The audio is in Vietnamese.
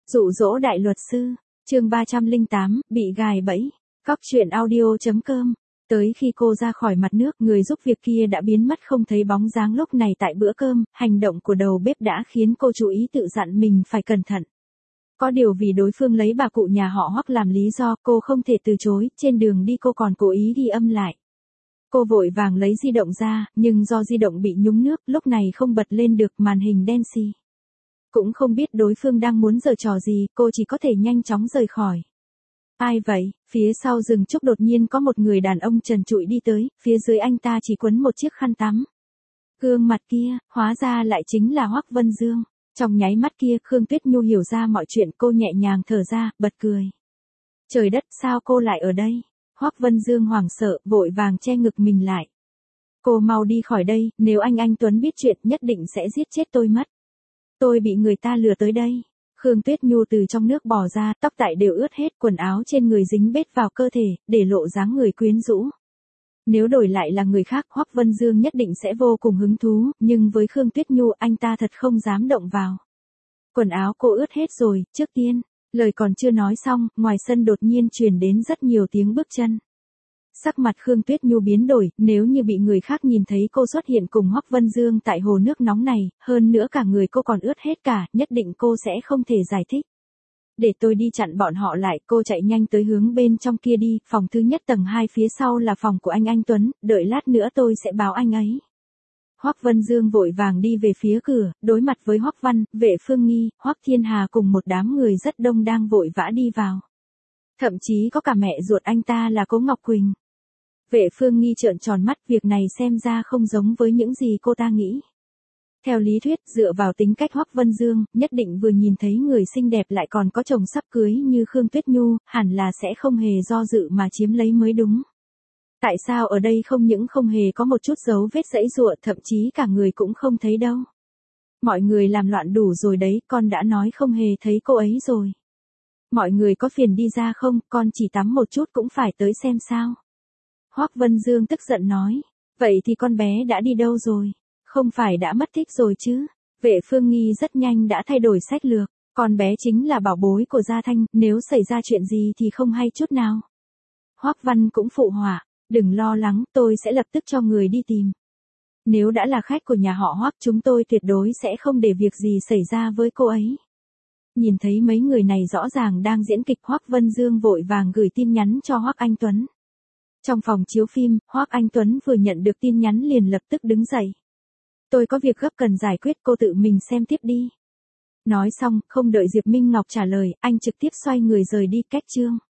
Dụ dỗ đại luật sư, chương 308, bị gài bẫy. Cóc truyện audio.com. Tới khi cô ra khỏi mặt nước, người giúp việc kia đã biến mất không thấy bóng dáng lúc này tại bữa cơm, hành động của đầu bếp đã khiến cô chú ý tự dặn mình phải cẩn thận. Có điều vì đối phương lấy bà cụ nhà họ Hoắc làm lý do, cô không thể từ chối, trên đường đi cô còn cố ý ghi âm lại. Cô vội vàng lấy di động ra, nhưng do di động bị nhúng nước, lúc này không bật lên được, màn hình đen xì. Cũng không biết đối phương đang muốn giở trò gì, cô chỉ có thể nhanh chóng rời khỏi. Ai vậy? Phía sau rừng trúc đột nhiên có một người đàn ông trần trụi đi tới, phía dưới anh ta chỉ quấn một chiếc khăn tắm. Gương mặt kia, hóa ra lại chính là Hoắc Vân Dương. Trong nháy mắt kia, Khương Tuyết Nhu hiểu ra mọi chuyện, cô nhẹ nhàng thở ra, bật cười. Trời đất, sao cô lại ở đây? Hoắc Vân Dương hoảng sợ, vội vàng che ngực mình lại. Cô mau đi khỏi đây, nếu anh Tuấn biết chuyện nhất định sẽ giết chết tôi mất. Tôi bị người ta lừa tới đây. Khương Tuyết Nhu từ trong nước bò ra, tóc tại đều ướt hết, quần áo trên người dính bết vào cơ thể, để lộ dáng người quyến rũ. Nếu đổi lại là người khác, Hoắc Vân Dương nhất định sẽ vô cùng hứng thú, nhưng với Khương Tuyết Nhu anh ta thật không dám động vào. Quần áo cô ướt hết rồi, trước tiên, lời còn chưa nói xong, ngoài sân đột nhiên truyền đến rất nhiều tiếng bước chân. Sắc mặt Khương Tuyết Nhu biến đổi, nếu như bị người khác nhìn thấy cô xuất hiện cùng Hoắc Vân Dương tại hồ nước nóng này, hơn nữa cả người cô còn ướt hết cả, nhất định cô sẽ không thể giải thích. Để tôi đi chặn bọn họ lại, cô chạy nhanh tới hướng bên trong kia đi, phòng thứ nhất tầng 2 phía sau là phòng của anh Tuấn, đợi lát nữa tôi sẽ báo anh ấy. Hoắc Vân Dương vội vàng đi về phía cửa, đối mặt với Hoắc Văn, Vệ Phương Nghi, Hoắc Thiên Hà cùng một đám người rất đông đang vội vã đi vào. Thậm chí có cả mẹ ruột anh ta là Cố Ngọc Quỳnh. Vệ Phương Nghi trợn tròn mắt, việc này xem ra không giống với những gì cô ta nghĩ. Theo lý thuyết, dựa vào tính cách Hoắc Vân Dương, nhất định vừa nhìn thấy người xinh đẹp lại còn có chồng sắp cưới như Khương Tuyết Nhu, hẳn là sẽ không hề do dự mà chiếm lấy mới đúng. Tại sao ở đây không những không hề có một chút dấu vết giãy giụa, thậm chí cả người cũng không thấy đâu. Mọi người làm loạn đủ rồi đấy, con đã nói không hề thấy cô ấy rồi. Mọi người có phiền đi ra không, con chỉ tắm một chút cũng phải tới xem sao. Hoắc Vân Dương tức giận nói, vậy thì con bé đã đi đâu rồi? Không phải đã mất tích rồi chứ? Vệ Phương Nghi rất nhanh đã thay đổi sách lược, con bé chính là bảo bối của Gia Thanh, nếu xảy ra chuyện gì thì không hay chút nào. Hoắc Văn cũng phụ họa, đừng lo lắng, tôi sẽ lập tức cho người đi tìm. Nếu đã là khách của nhà họ Hoắc, chúng tôi tuyệt đối sẽ không để việc gì xảy ra với cô ấy. Nhìn thấy mấy người này rõ ràng đang diễn kịch, Hoắc Vân Dương vội vàng gửi tin nhắn cho Hoắc Anh Tuấn. Trong phòng chiếu phim, Hoắc Anh Tuấn vừa nhận được tin nhắn liền lập tức đứng dậy. Tôi có việc gấp cần giải quyết, cô tự mình xem tiếp đi. Nói xong, không đợi Diệp Minh Ngọc trả lời, anh trực tiếp xoay người rời đi. Cách chương